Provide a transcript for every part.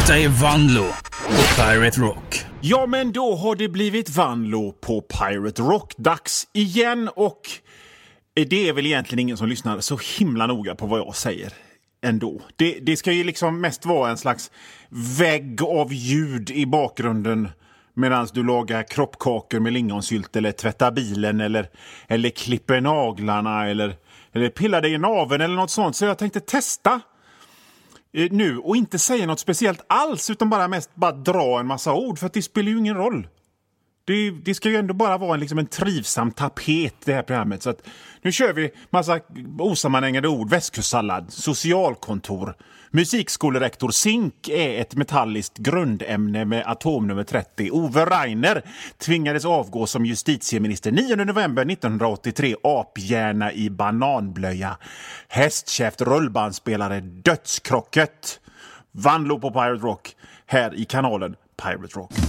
Detta är Vanlo på Pirate Rock. Ja, men då har det blivit Vanlo på Pirate Rock. Dags igen, och det är väl egentligen ingen som lyssnar så himla noga på vad jag säger ändå. Det ska ju liksom mest vara en slags vägg av ljud i bakgrunden medan du lagar kroppkakor med lingonsylt eller tvättar bilen eller klipper naglarna eller pillar dig i naveln eller något sånt. Så jag tänkte testa nu och inte säga något speciellt alls, utan bara dra en massa ord, för att det spelar ju ingen roll. Det ska ju ändå bara vara en trivsam tapet, det här programmet. Så att nu kör vi massa osammanhängande ord. Västkustsallad, socialkontor, musikskolerektor, zink är ett metalliskt grundämne med atomnummer 30. Ove Rainer tvingades avgå som justitieminister 9 november 1983. Aphjärna i bananblöja. Hästkäft rullbandspelare, dödskrocket. Vanlo på Pirate Rock här i kanalen Pirate Rock.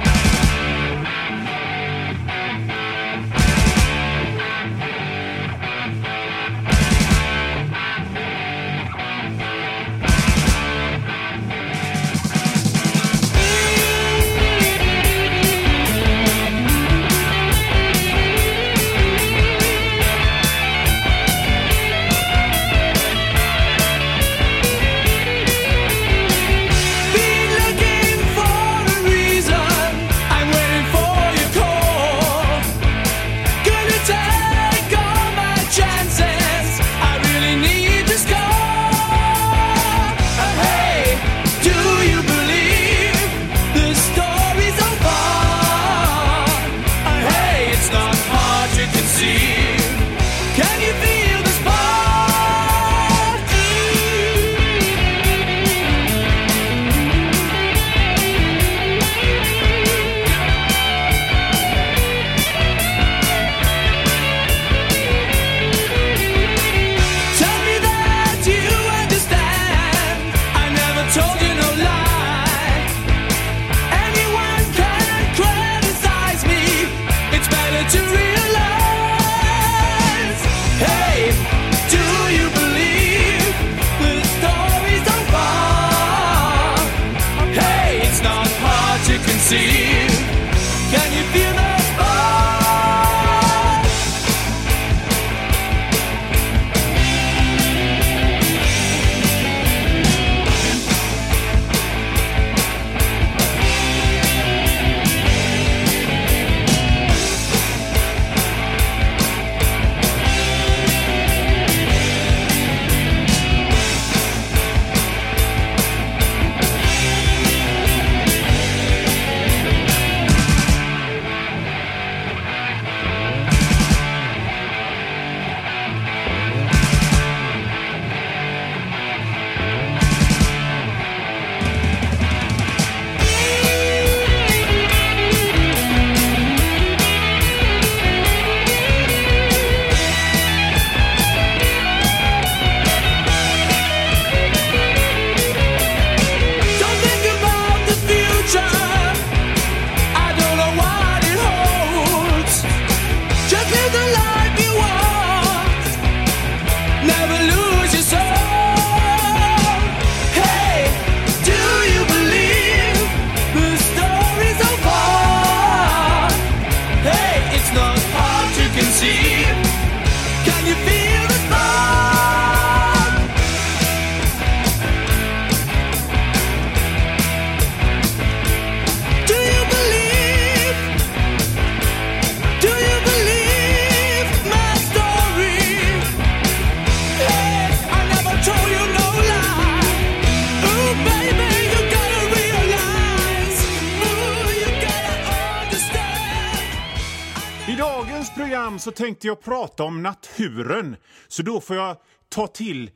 Så tänkte jag prata om naturen, så då får jag ta till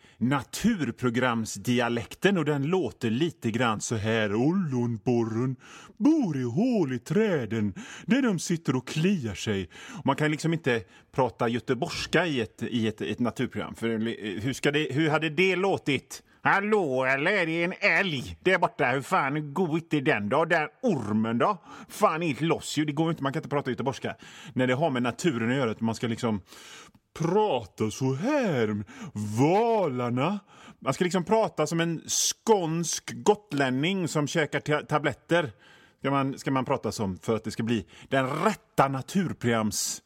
naturprogramsdialekten, och den låter lite grann så här. Ollonborren bor i hål i träden där de sitter och kliar sig. Man kan inte prata göteborgska i ett naturprogram, för hur hade det låtit? Hallå, eller är det en älg där borta? Hur fan går inte den då? Där ormen då? Fan, inte loss ju. Det går inte, man kan inte prata göteborgska. När det har med naturen att göra, att man ska prata så här. Valarna. Man ska liksom prata som en skånsk gotlänning som käkar tabletter. Ska man prata som för att det ska bli den rätta naturprograms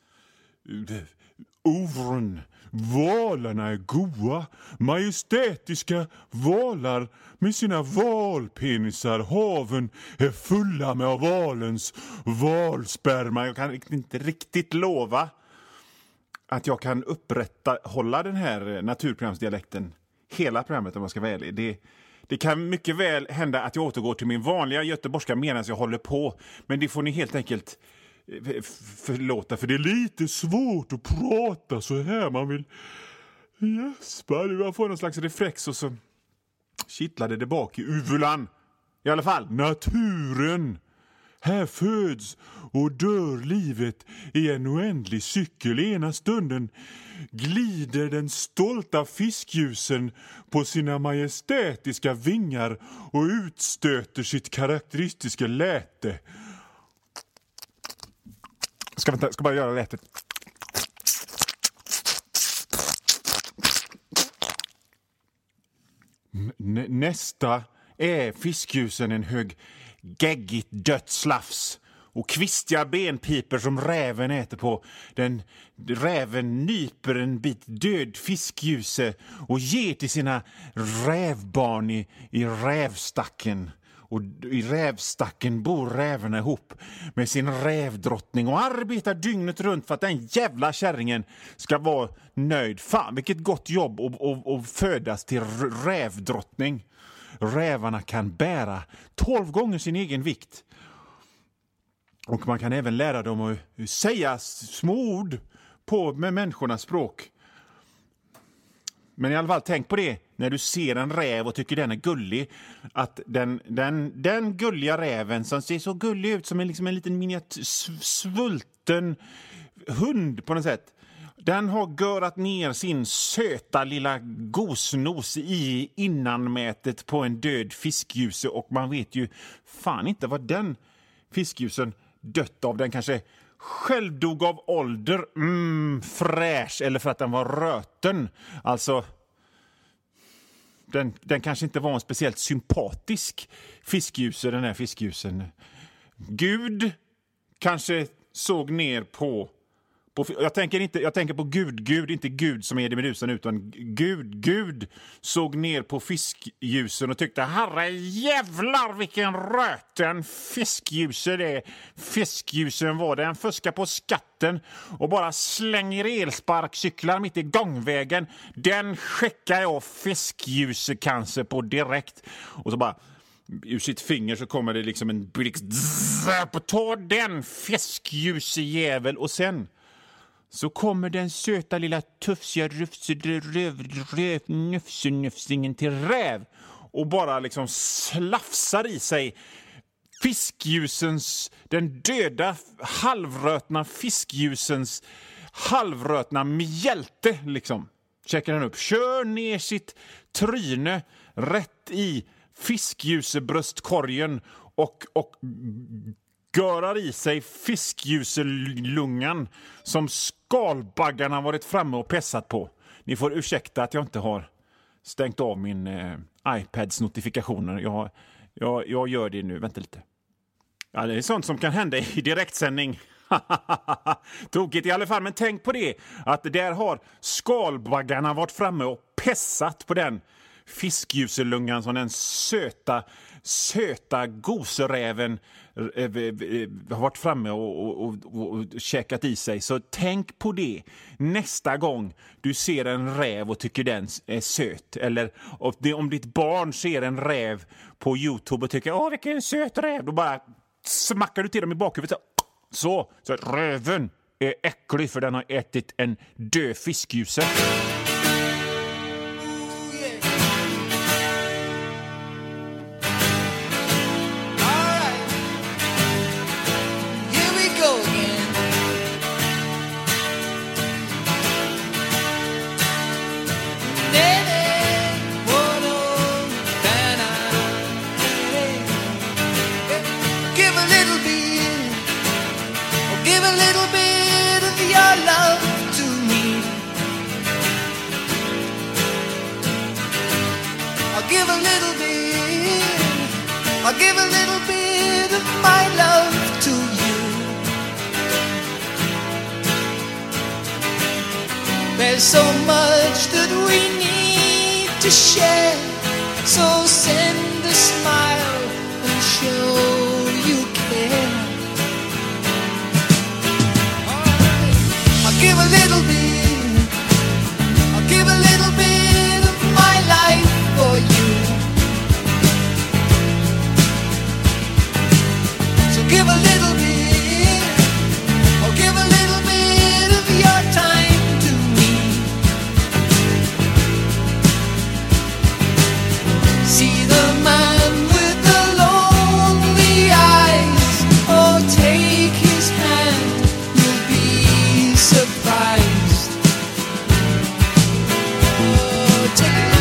orden. Valarna är goa, majestätiska valar med sina valpenisar. Haven är fulla med av valens valsperma. Jag kan inte riktigt lova att jag kan upprätthålla den här naturprogramsdialekten hela programmet om jag ska vara ärlig. Det kan mycket väl hända att jag återgår till min vanliga göteborgska medan jag håller på. Men det får ni helt enkelt förlåta, för det är lite svårt att prata så här. Man vill gäspa, man får någon slags reflex och så kittlade det bak i uvulan. I alla fall, naturen. Här föds och dör livet i en oändlig cykel. Ena stunden glider den stolta fiskljusen på sina majestätiska vingar och utstöter sitt karaktäristiska läte. Ska bara göra lätet. Nästa är fiskljusen en hög geggigt dött slafs och kvistiga benpiper som räven äter på. Räven nyper en bit död fiskljuse och ger till sina rävbarn i rävstacken. Och i rävstacken bor rävarna ihop med sin rävdrottning och arbetar dygnet runt för att den jävla kärringen ska vara nöjd. Fan, vilket gott jobb att födas till rävdrottning. Rävarna kan bära 12 gånger sin egen vikt. Och man kan även lära dem att säga små ord med människornas språk. Men i alla fall, tänk på det när du ser en räv och tycker den är gullig. Att den gulliga räven som ser så gullig ut som en liten svulten hund på något sätt. Den har görat ner sin söta lilla gosnos i innanmätet på en död fiskljuse. Och man vet ju fan inte vad den fiskljusen dött av. Den kanske själv dog av ålder, fräsch, eller för att den var röten. Alltså, den kanske inte var en speciellt sympatisk fiskljuse, den här fiskljusen. Gud kanske såg ner på jag tänker på Gud, inte Gud som är det Medusan, utan Gud såg ner på fiskljusen och tyckte, herre jävlar vilken röten fiskljusen är. Fiskljusen var det, en fuskar på skatten och bara slänger elsparkcyklar mitt i gångvägen. Den skickar jag fiskljusekancer på direkt. Och så bara ur sitt finger så kommer det liksom en blixt. Ta den fiskljusejävel. Och sen så kommer den söta lilla tufsiga nufsingen till räv och bara liksom slafsar i sig fiskljusens, den döda halvrötna fiskljusens halvrötna mjälte liksom. Checkar den upp, kör ner sitt tryne rätt i fiskljusebröstkorgen och görar i sig fiskljuselungan som skalbaggarna varit framme och pessat på. Ni får ursäkta att jag inte har stängt av min iPads notifikationer. Jag gör det nu, vänta lite. Ja, det är sånt som kan hända i direktsändning. Tokigt i alla fall, men tänk på det. Att där har skalbaggarna varit framme och pessat på den fiskljuselungan som den söta goseräven har varit framme och käkat i sig. Så tänk på det nästa gång du ser en räv och tycker den är söt. Eller om ditt barn ser en räv på YouTube och tycker, vilken söt räv, då bara smackar du till dem i bakhuvudet. Så röven är äcklig för den har ätit en död fiskljuse. I'll give a little bit, I'll give a little bit of my love to you. There's so much that we need to share, so send a smile and show you care. I'll give a little bit, I'll give a little bit of my life for you. So give a little bit, or give a little bit of your time to me. See the man with the lonely eyes, oh take his hand, you'll be surprised. Oh, take it.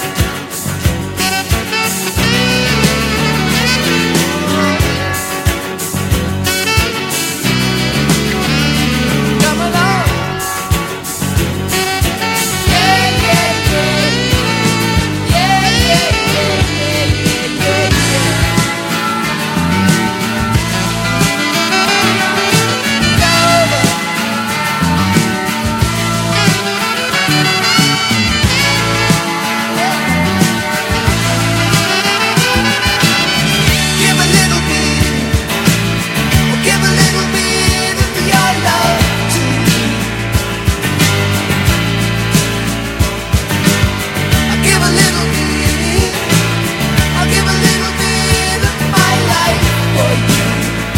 Come along. Yeah, yeah, yeah. Yeah, yeah, yeah, yeah, yeah, yeah. Give a little bit, or give a little bit of your love to me. I'll give a little bit, I'll give a little bit of my life for you.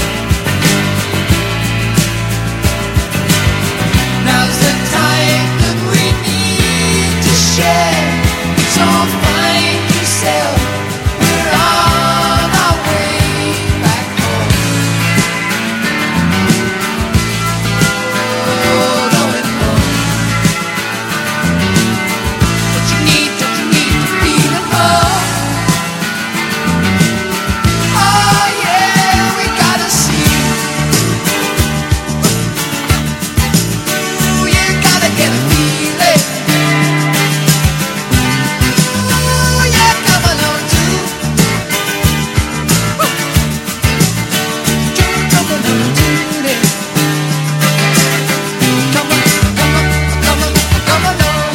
Now's the time that we need to share, so find yourself, we're on our way back home. Oh, going home. Don't you need to feel at home? Oh yeah, we gotta see. Ooh, you gotta get a feeling. Ooh, yeah, come along too. Come along too, then. Come on, come on, come along.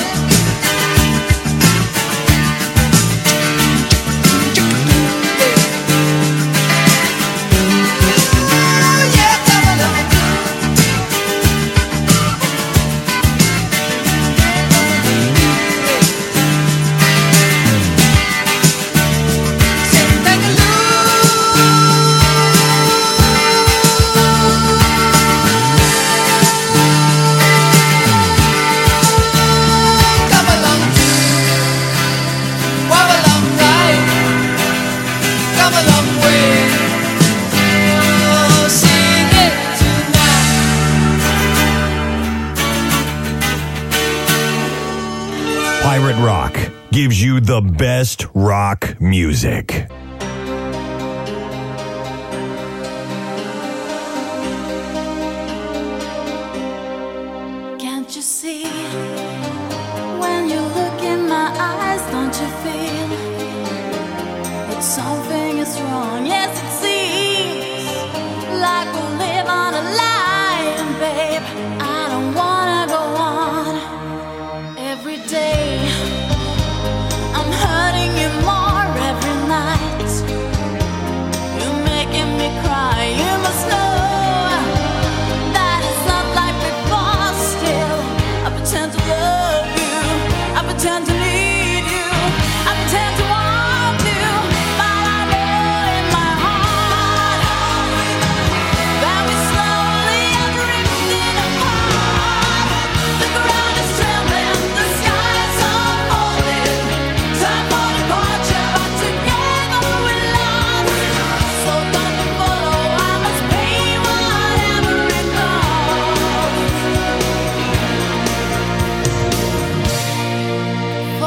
Ooh, yeah, come along too. Come along too. Walk along right. Come a long way. Oh, sing it tonight. Pirate Rock gives you the best rock music. Can't you see? When you look in my eyes, don't you feel that something is wrong? Yes, it seems like we live on a lie, and babe, I don't wanna go on. Every day I'm hurting you more every night. You're making me cry. You must know that it's not like before. Still, I pretend to love you. I pretend to need you. I pretend to want you. But I know in my heart that we slowly are drifting apart. The ground is trembling, the sky is unfolding. Time for departure, but together we lost. So don't you follow, I must pay whatever it costs.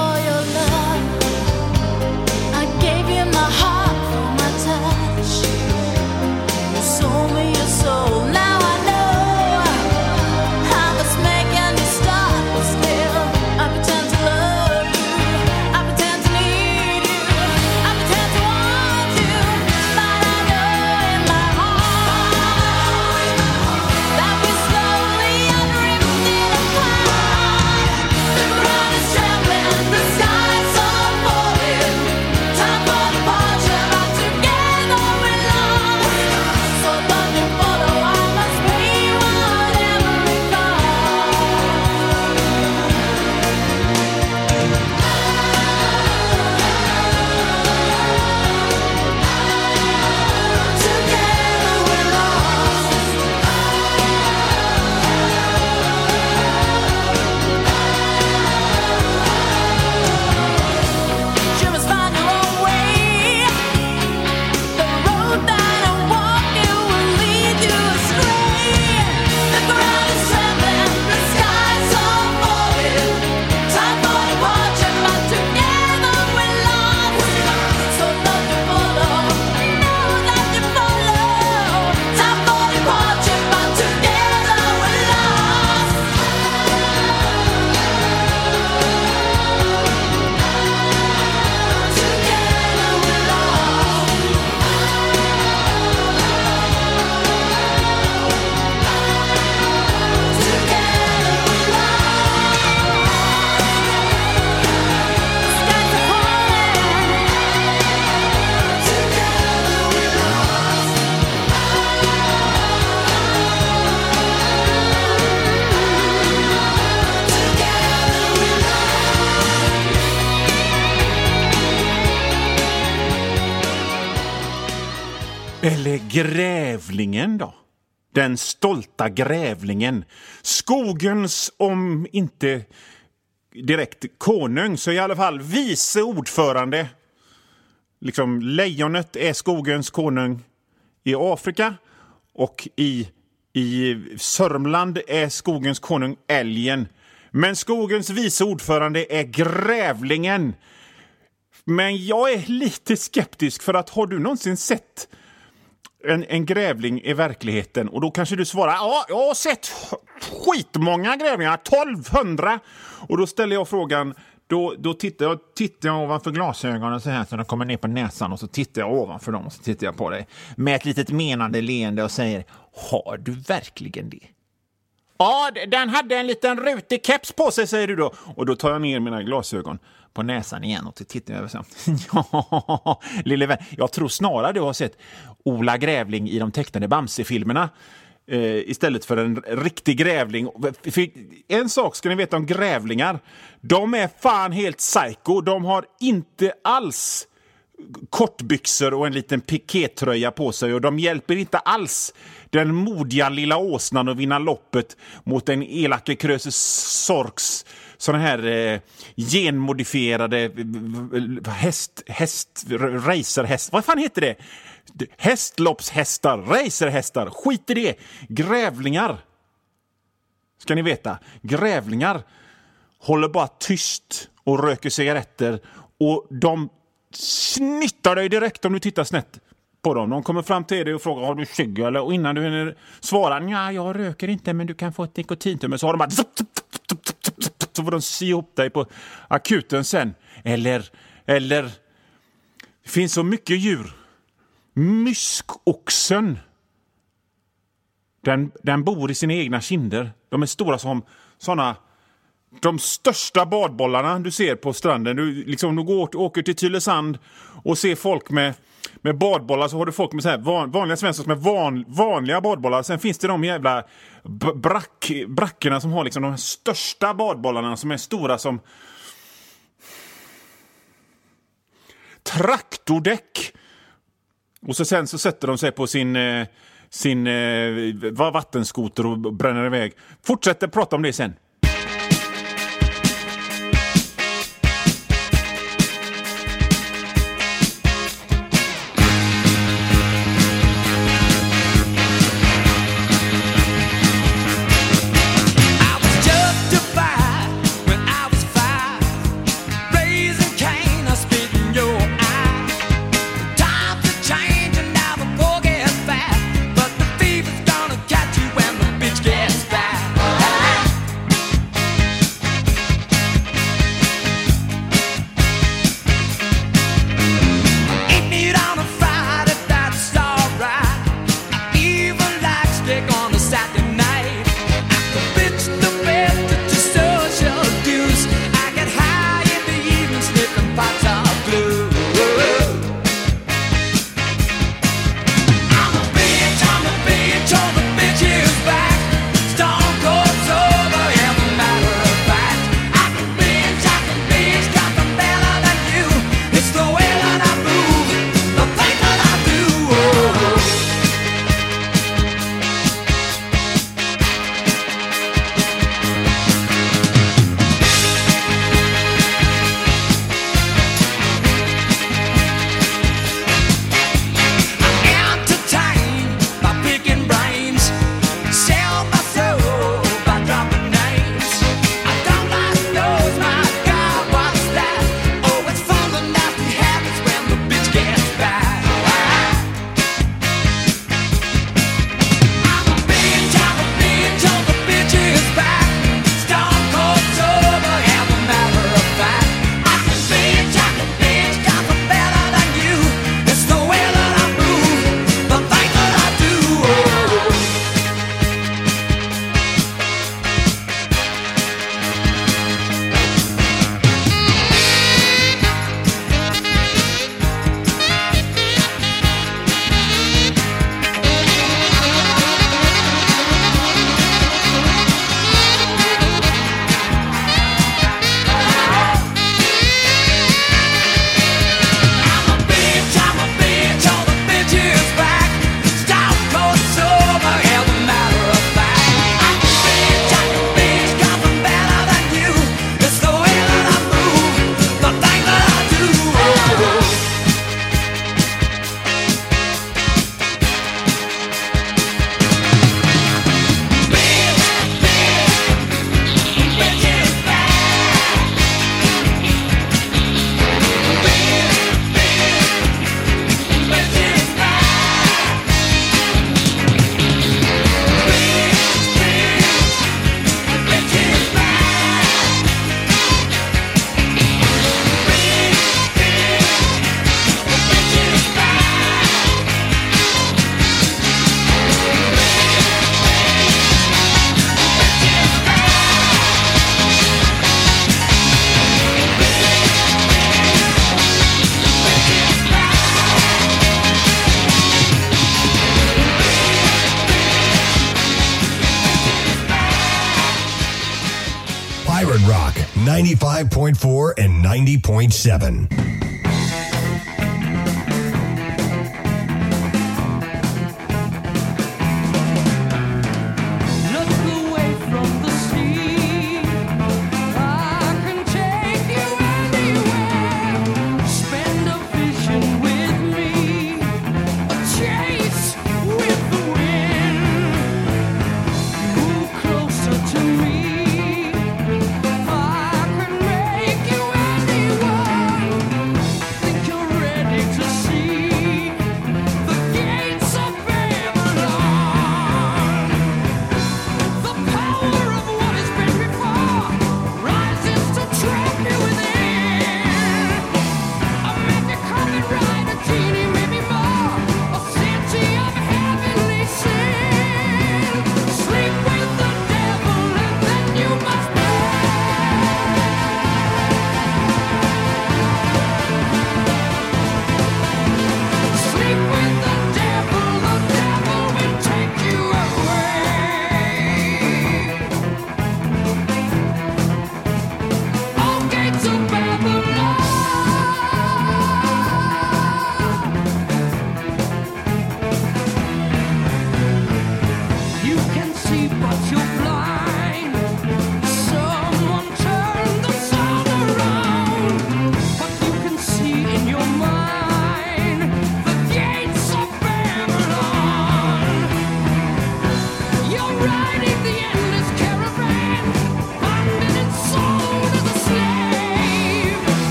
grävlingen då? Den stolta grävlingen. Skogens, om inte direkt konung, så i alla fall vice ordförande. Liksom lejonet är skogens konung i Afrika, och i Sörmland är skogens konung älgen. Men skogens vice ordförande är grävlingen. Men jag är lite skeptisk, för att har du någonsin sett en grävling i verkligheten? Och då kanske du svarar, ja, jag har sett skitmånga grävlingar, 1200. Och då ställer jag frågan, då tittar jag ovanför glasögonen så här, så de kommer ner på näsan, och så tittar jag ovanför dem och så tittar jag på dig med ett litet menande leende och säger, har du verkligen det? Ja, den hade en liten rutig keps på sig, säger du då. Och då tar jag ner mina glasögon på näsan igen och tittar över så. Ja, lille vän, jag tror snarare du har sett Ola Grävling i de tecknade Bamse-filmerna istället för en riktig grävling. En sak ska ni veta om grävlingar. De är fan helt psycho. De har inte alls kortbyxor och en liten pikétröja på sig, och de hjälper inte alls den modiga lilla åsnan att vinna loppet mot en elake Kröse Sorks såna här genmodifierade racerhäst. Vad fan heter det? Hästloppshästar, racerhästar. Skit i det. Grävlingar. Ska ni veta. Grävlingar håller bara tyst och röker cigaretter, och de snittar dig direkt om du tittar snett på dem. De kommer fram till dig och frågar, har du cigg eller? Och innan du svarar, ja, jag röker inte, men du kan få ett nikotintummer, så har de bara så får de sy ihop dig på akuten sen. Eller det finns så mycket djur. Myskoxen. Den bor i sina egna kinder. De är stora som såna, de största badbollarna du ser på stranden. Du åker till Tylösand och ser folk med badbollar, så har du folk med så här vanliga svenskar med vanliga badbollar. Sen finns det de jävla brackorna som har liksom de största badbollarna, som är stora som traktordäck. Och sen så sätter de sig på sin vattenskoter och bränner iväg. Fortsätter prata om det sen. 95.4 and 90.7.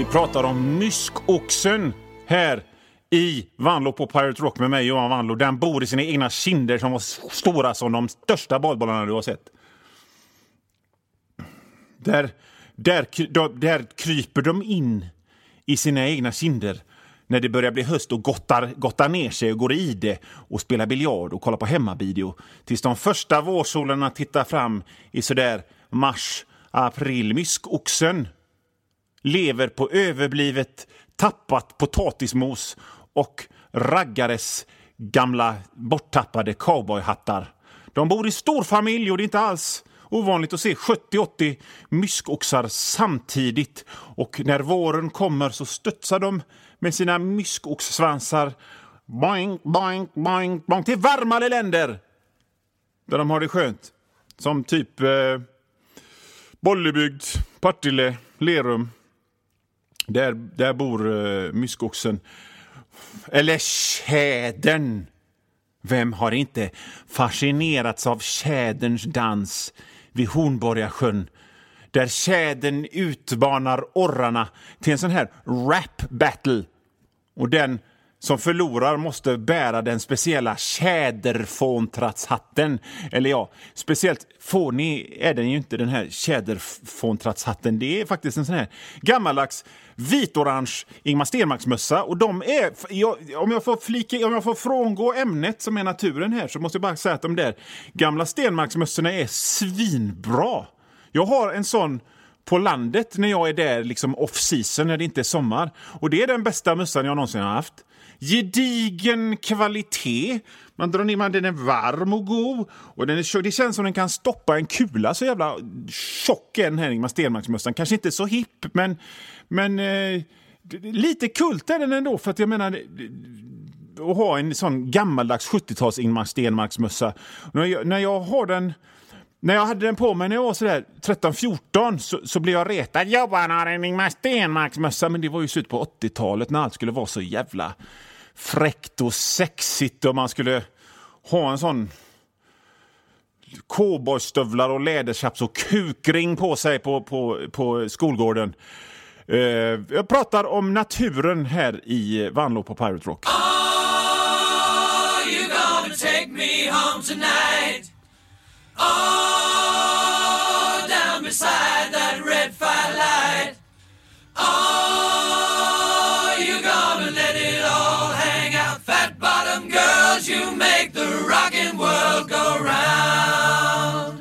pratar om myskoxen här i Vanlo på Pirate Rock med mig, Johan Vanlo. Den bor i sina egna kinder som var stora som de största badbollarna du har sett. Där kryper de in i sina egna kinder när det börjar bli höst och gottar ner sig och går i det och spelar biljard och kollar på hemmavideo tills de första vårsolarna tittar fram i sådär mars, april. Myskoxen lever på överblivet tappat potatismos och raggares gamla borttappade cowboyhattar. De bor i stor familj och det är inte alls ovanligt att se 70-80 myskoxar samtidigt. Och när våren kommer så studsar de med sina myskoxsvansar boing, boing, boing, boing, till varmare länder där de har det skönt. Som typ Bollebygd, Partille, Lerum. Där bor myskoxen. Eller tjädern. Vem har inte fascinerats av tjäderns dans vid Hornborgasjön? Där tjädern utbanar orrarna till en sån här rap battle. Och den som förlorar måste bära den speciella tjäderfåntratshatten. Eller ja, speciellt fånig är den ju inte, den här tjäderfåntratshatten. Det är faktiskt en sån här gammaldags vit-orange Ingmar Stenmarksmössa. Och de är, om jag får frångå ämnet som är naturen här, så måste jag bara säga att de där gamla Stenmarksmössorna är svinbra. Jag har en sån på landet när jag är där liksom off-season, när det inte är sommar. Och det är den bästa mössan jag någonsin har haft. Gedigen kvalitet. Man drar ner, den är varm och god. Och det känns som den kan stoppa en kula. Så jävla tjock är den här Ingmar Stenmarksmössan. Kanske inte så hipp, men lite kult är den ändå. För att jag menar, att ha en sån gammaldags 70-tals Ingmar Stenmarksmössa. När jag hade den på mig när jag var sådär 13-14 så blev jag retad. Johan har en Ingmar Stenmarksmössa, men det var ju slut på 80-talet när allt skulle vara så jävla fräckt och sexigt och man skulle ha en sån cowboystövlar och läderchaps och kukring på sig på skolgården. Jag pratar om naturen här i Vanlo på Pirate Rock. Oh, you gonna take me home tonight. Oh, down beside that red firelight. Oh, you gonna let it all hang out. Fat bottom girls, you make the rockin' world go round.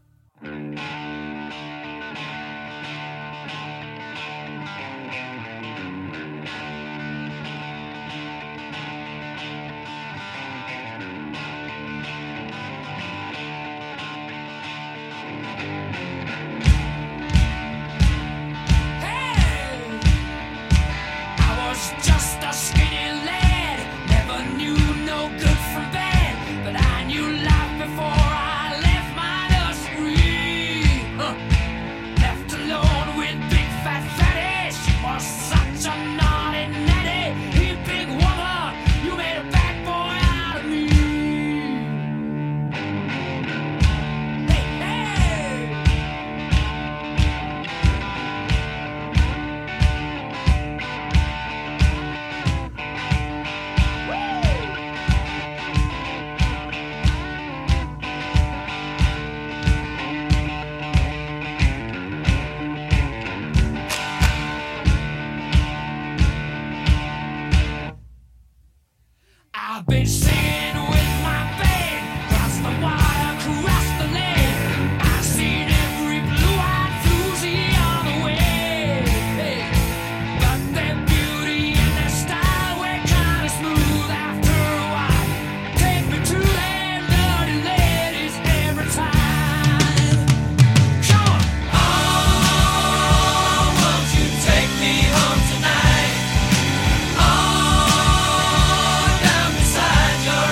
Just a skinny lad, never knew no good from bad, but I knew life before I left my nursery. Left alone with big fat fatty, she was such a naughty natty. You big woman, you made a bad boy out of me. Hey, hey. I've been singing with my band, across the water, across the lake. I've seen every blue-eyed floozy on the way. But their beauty and their style were kind of smooth after a while. Take me to their dirty ladies every time. Come on! Oh, won't you take me home tonight? Oh, down beside your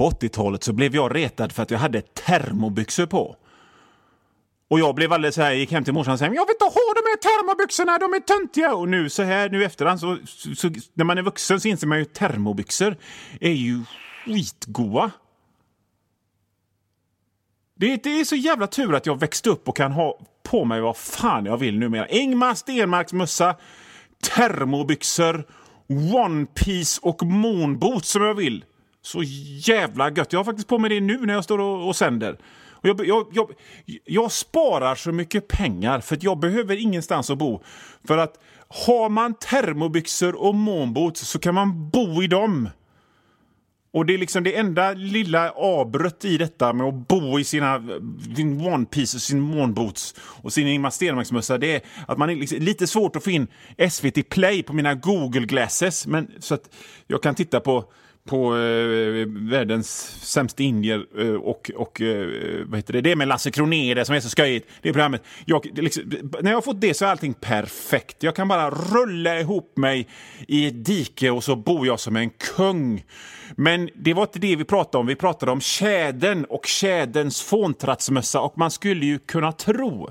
på 80-talet så blev jag retad för att jag hade termobyxor på. Och jag blev alldeles så här, gick hem till morsan och sa, jag vill inte ha de här termobyxorna, de är töntiga. Och nu så här, nu efterhand så när man är vuxen så inser man ju termobyxor är ju skitgoda. Det är så jävla tur att jag växte upp och kan ha på mig vad fan jag vill numera. Ingmar Stenmarks mössa, termobyxor, One Piece och moonboots som jag vill. Så jävla gött. Jag har faktiskt på mig det nu när jag står och sänder. Och jag sparar så mycket pengar för att jag behöver ingenstans att bo. För att har man termobyxor och moonboots så kan man bo i dem. Och det är liksom det enda lilla avbrott i detta med att bo i sina One Piece och sin moonboots och sin Ingmar Stenmarksmössa, det är att man är liksom lite svårt att få in SVT Play på mina Google Glasses, men så att jag kan titta på världens sämsta indier och vad heter det? Det är med Lasse Kronér som är så skojigt. Det är programmet. När jag har fått det så är allting perfekt. Jag kan bara rulla ihop mig i ett dike och så bor jag som en kung. Men det var inte det vi pratade om. Vi pratade om tjädern och tjäderns fåntrattsmössa, och man skulle ju kunna tro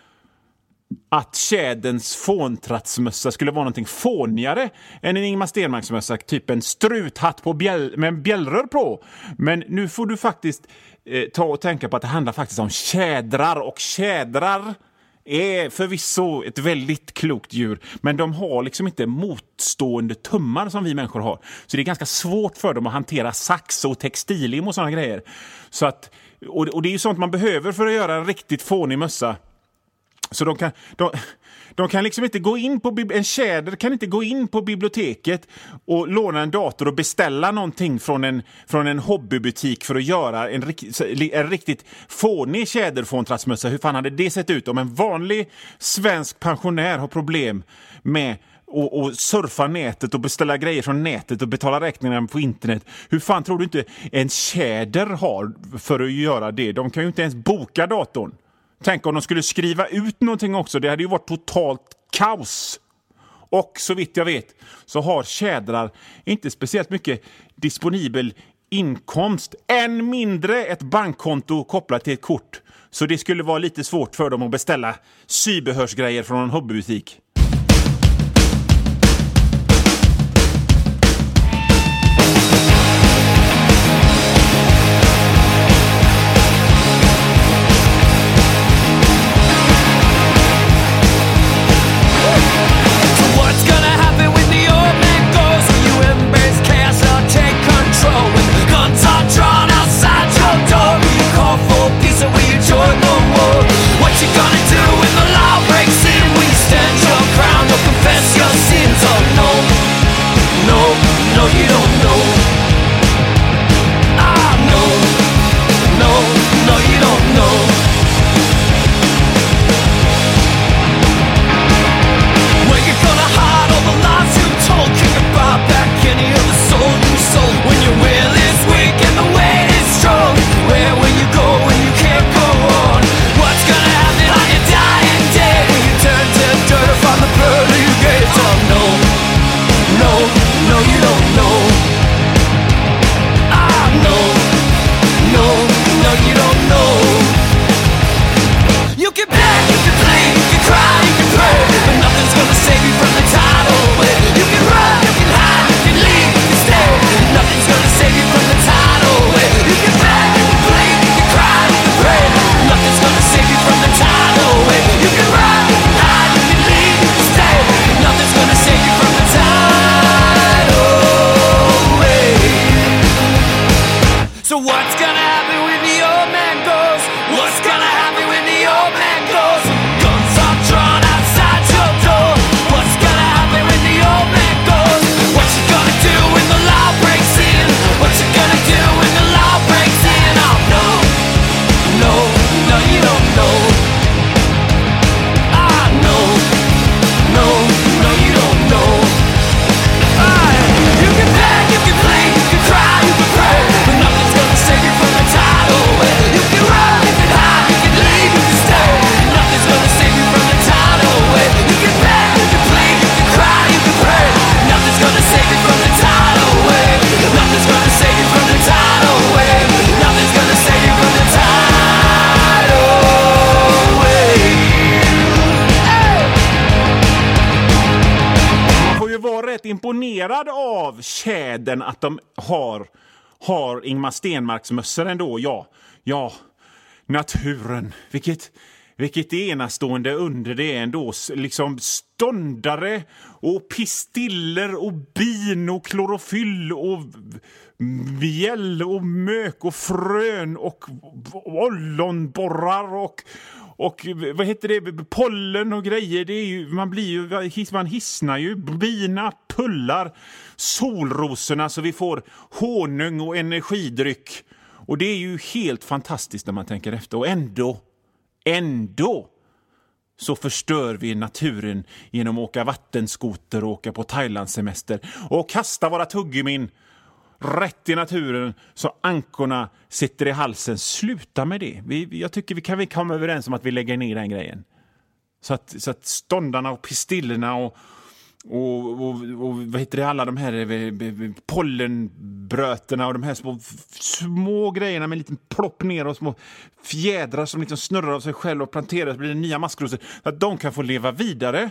att tjäderns fåntrattsmössa skulle vara någonting fånigare än en Ingmar Stenmarksmössa, typ en struthatt med en bjällrör på. Men nu får du faktiskt ta och tänka på att det handlar faktiskt om tjädrar, och tjädrar är förvisso ett väldigt klokt djur, men de har liksom inte motstående tummar som vi människor har. Så det är ganska svårt för dem att hantera sax och textilium och sådana grejer. Så att, och det är ju sånt man behöver för att göra en riktigt fånig mössa. Så de kan liksom inte gå in på en tjäder kan inte gå in på biblioteket och låna en dator och beställa någonting från en hobbybutik för att göra en riktigt fånig tjäderfåntrattsmössa. Hur fan hade det sett ut om en vanlig svensk pensionär har problem med och surfa nätet och beställa grejer från nätet och betala räkningarna på internet? Hur fan tror du inte en tjäder har för att göra det? De kan ju inte ens boka datorn. Tänk om de skulle skriva ut någonting också. Det hade ju varit totalt kaos. Och så vitt jag vet så har tjädrar inte speciellt mycket disponibel inkomst. Än mindre ett bankkonto kopplat till ett kort. Så det skulle vara lite svårt för dem att beställa sybehörsgrejer från en hobbybutik. What you gonna do when the law breaks in? We stand your imponerad av tjädern att de har Ingmar Stenmarks mössor ändå. Ja, naturen. Vilket enastående under det är ändå. Liksom ståndare och pistiller och bin och klorofyll och mjäll och mök och frön och ollonborrar och vad heter det, pollen och grejer. Det är ju, man hissnar ju. Bina pullar solrosorna så vi får honung och energidryck. Och det är ju helt fantastiskt när man tänker efter. Och ändå så förstör vi naturen genom att åka vattenskoter och åka på Thailandssemester och kasta våra tuggummin rätt i naturen så ankorna sitter i halsen. Sluta med det. Jag tycker vi kan komma överens om att vi lägger ner den grejen. Så att ståndarna och pistillerna och vad heter det, alla de här pollenbröterna och de här små grejerna med en liten plopp ner och små fjädrar som liksom snurrar av sig själv och planteras blir det nya maskrosor så att de kan få leva vidare.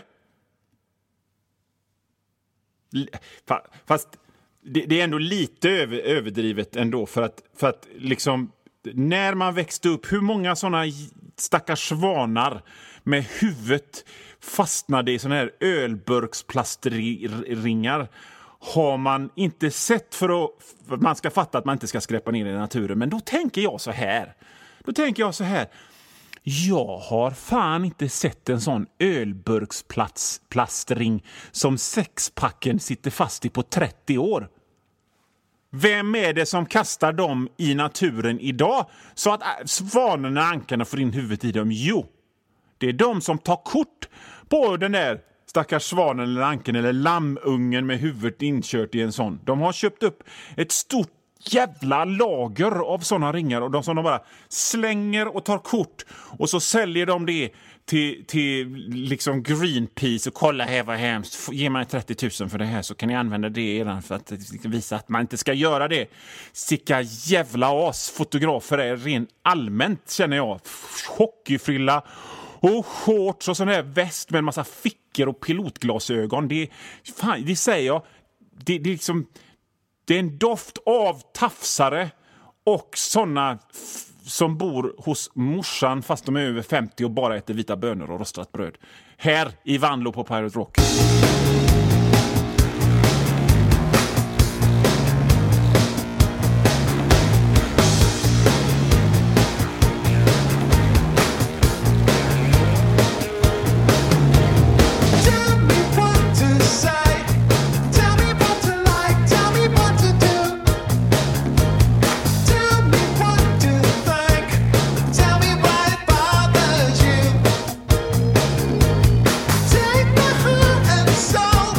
Fast det är ändå lite överdrivet ändå för att liksom när man växte upp, hur många sådana stackars svanar med huvudet fastnade i såna här ölburksplastringar har man inte sett för att man ska fatta att man inte ska skräpa ner i naturen. Men då tänker jag så här. Jag har fan inte sett en sån ölburksplastring som sexpacken sitter fast i på 30 år. Vem är det som kastar dem i naturen idag så att svanerna och ankarna får in huvudet i dem? Jo, det är de som tar kort på den där stackars svanen eller anken eller lammungen med huvudet inkört i en sån. De har köpt upp ett stort jävla lager av såna ringar och de som de bara slänger och tar kort och så säljer de det till liksom Greenpeace och kolla här vad hemskt, ge mig 30 000 för det här så kan ni använda det redan för att visa att man inte ska göra det. Sicka jävla fotografer är rent allmänt känner jag. Hockeyfrilla och shorts och sån här väst med en massa fickor och pilotglasögon. Det säger jag. Det är liksom det är en doft av tafsare och såna som bor hos morsan fast de är över 50 och bara äter vita bönor och rostat bröd. Här i Vanlo på Pirate Rock. Take my heart and soul.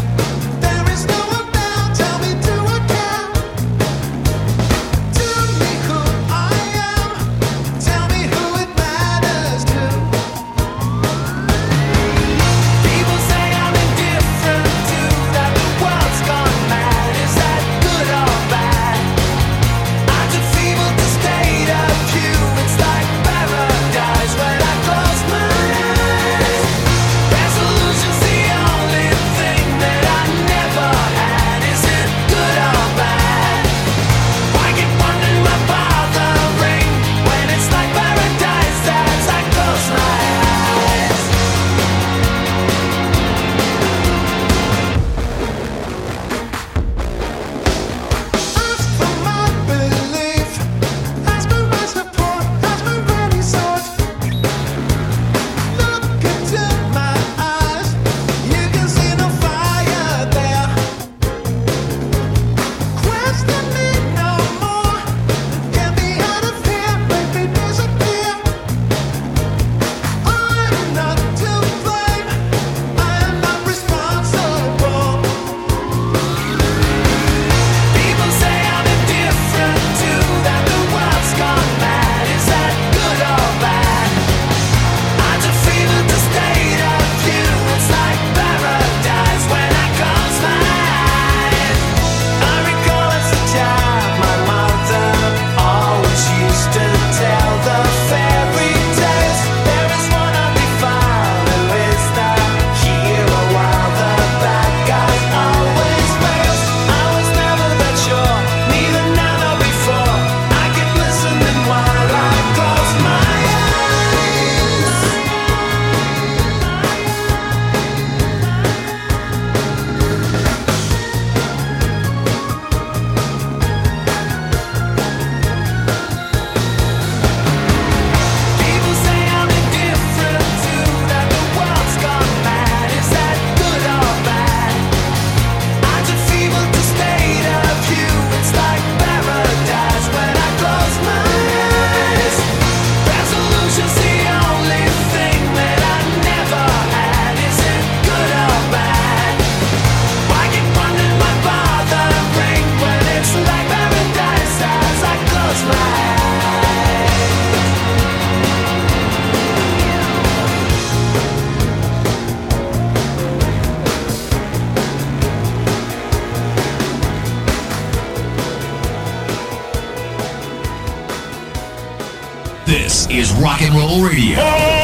This is Rock and Roll Radio.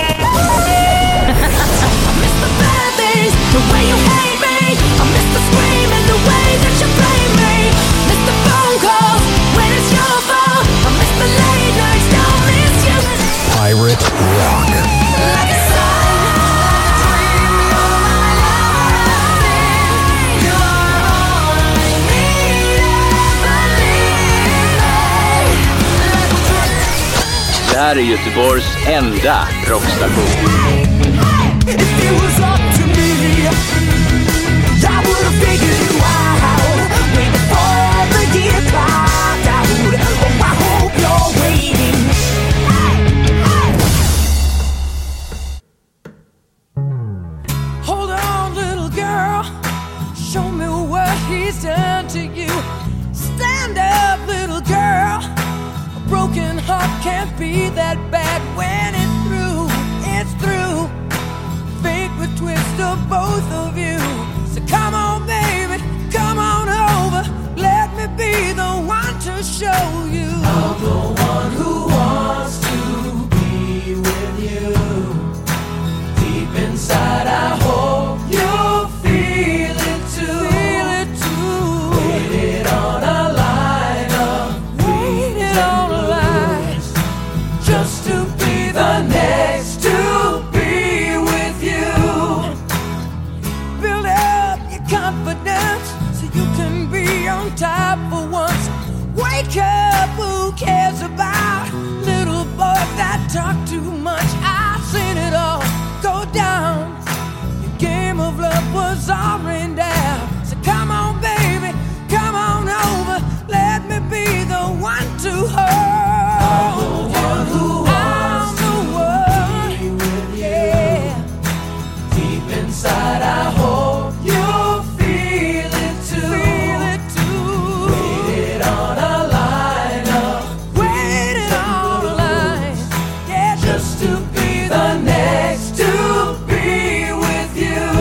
Mr. Babies, the way you hate me. I miss the scream and the way that you blame me. Miss the phone calls when it's your fault. I miss the late nights, don't miss you. Pirate Rock. Like a song, like a dream, you're my loving. You're all I need, Det här är Göteborgs enda rockstation. If it was up to me, I would have figured you out way before the year clocked out. Oh, I hope you're waiting. Hold on, little girl. Show me what he's done to you. Stand up, little girl. A broken heart can't be that bad when it's through. It's through. Fate would twist of both of you. So come on, baby, come on over. Let me be the one to show you. I'm the one who wants to be with you. Deep inside, I hope you feel it too. Feel it too. Waited on a line of waited on a line just to be the next to be with you. Build up your confidence so you can be on top for once. Wake up, who cares about little boys that talk too much? I've seen it all go down. Your game of love was all rained down. So come on, baby, come on over. Let me be the one to hold. I'm the one who wants to be with you. Deep inside, I hope you feel it too. Feel it too. Waited on a line up. Waited on a line. Yeah, just to be the next to be with you.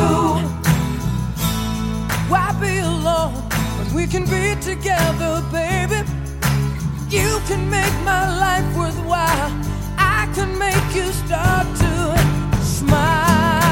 Why be alone when we can be together, baby? You can make my life worthwhile. I can make you start to smile.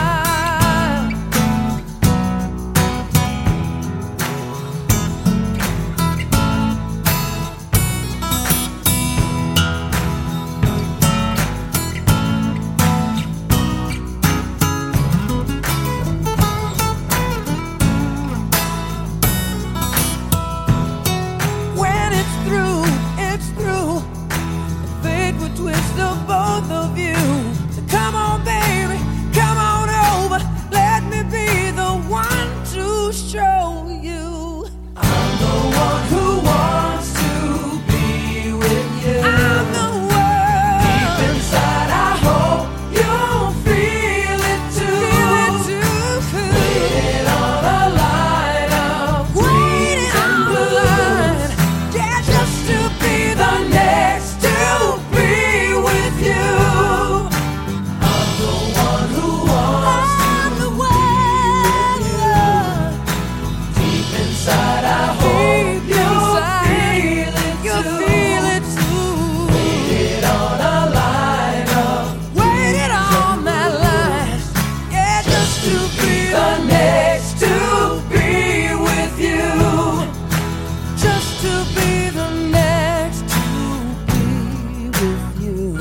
When it's through, it's through. Fate would twist the both of you. So come on, baby, come on over. Let me be the one to show you. I'm the one who wants to be with you. I'm the one. Deep inside, I hope you feel it too. Feel it too. Waiting on a line of waiting on a line. Yeah, just to be the next to be with you. I'm the one who wants to be with you. Deep inside, I hope you feel it too. Feel it too. Waited on a line of waited on that line. Yeah, just to be the next to be with you. Just to be the next to be with you.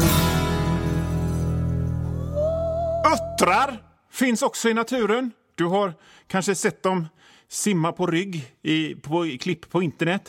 Öttrar finns också i naturen. Du har kanske sett dem simma på rygg i klipp på internet.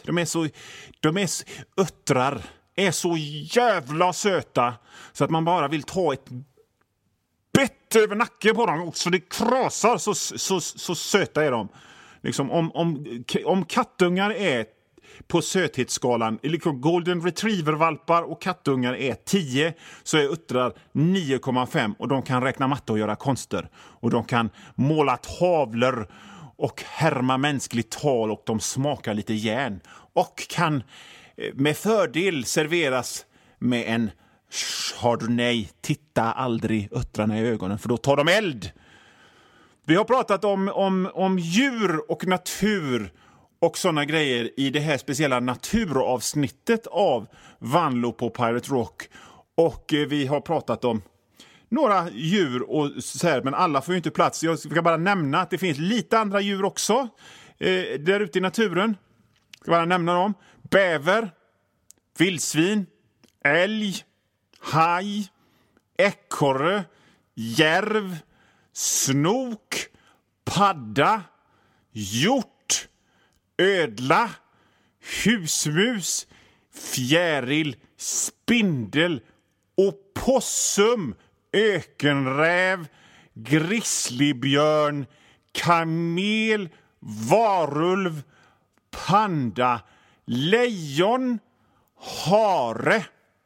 Öttrar är så jävla söta så att man bara vill ta ett bett över nacken på dem så det krasar, så söta är de. Liksom, om kattungar är på söthetsskalan, liksom golden retriever-valpar och kattungar är 10, så är uttrar 9,5 och de kan räkna matte och göra konster. Och de kan måla tavlor och härma mänskligt tal och de smakar lite järn. Och kan med fördel serveras med en Chardonnay. Titta aldrig uttrarna i ögonen för då tar de eld. Vi har pratat om djur och natur och såna grejer i det här speciella naturavsnittet av Vanlo på Pirate Rock. Och vi har pratat om några djur och så här, men alla får ju inte plats. Jag ska bara nämna att det finns lite andra djur också där ute i naturen. Jag ska bara nämna dem. Bäver, vildsvin, älg, haj, ekorre, järv, snok, padda, hjort, ödla, husmus, fjäril, spindel, opossum, ökenräv, grizzlybjörn, kamel, varulv, panda, lejon, hare,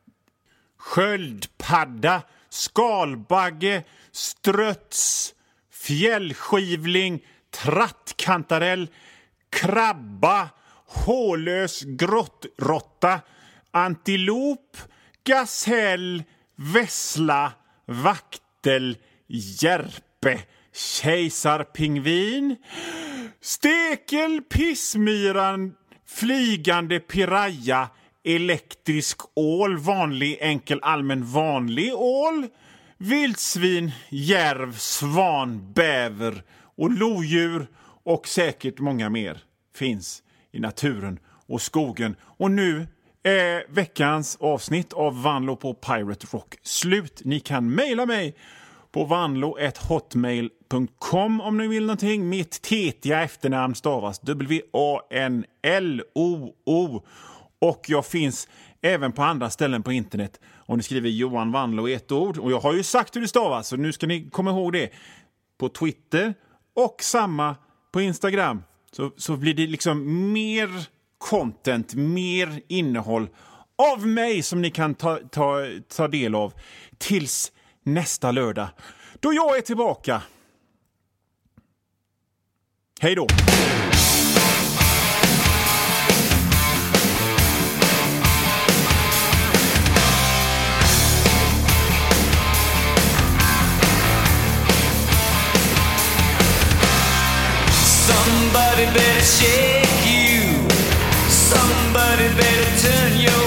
sköldpadda, skalbagge, ströts, fjällskivling, trattkantarell, krabba, hålös grottrotta, antilop, gasell, vessla, vaktel, järpe, kejsarpingvin, stekel, pissmyran, flygande piraya, elektrisk ål, vanlig, enkel, allmän, vanlig ål, vildsvin, järv, svan, bäver och lodjur och säkert många mer finns i naturen och skogen. Och nu är veckans avsnitt av Vanlo på Pirate Rock slut. Ni kan mejla mig på vanlo@hotmail.com om ni vill någonting. Mitt tetiga efternamn stavas WANLOO. Och jag finns även på andra ställen på internet om ni skriver Johan Vanlo i ett ord. Och jag har ju sagt hur det stavas, så nu ska ni komma ihåg det. På Twitter och samma på Instagram. Så blir det liksom mer content, mer innehåll av mig som ni kan ta del av tills nästa lördag. Då jag är tillbaka. Hej då! Somebody better shake you. Somebody better turn your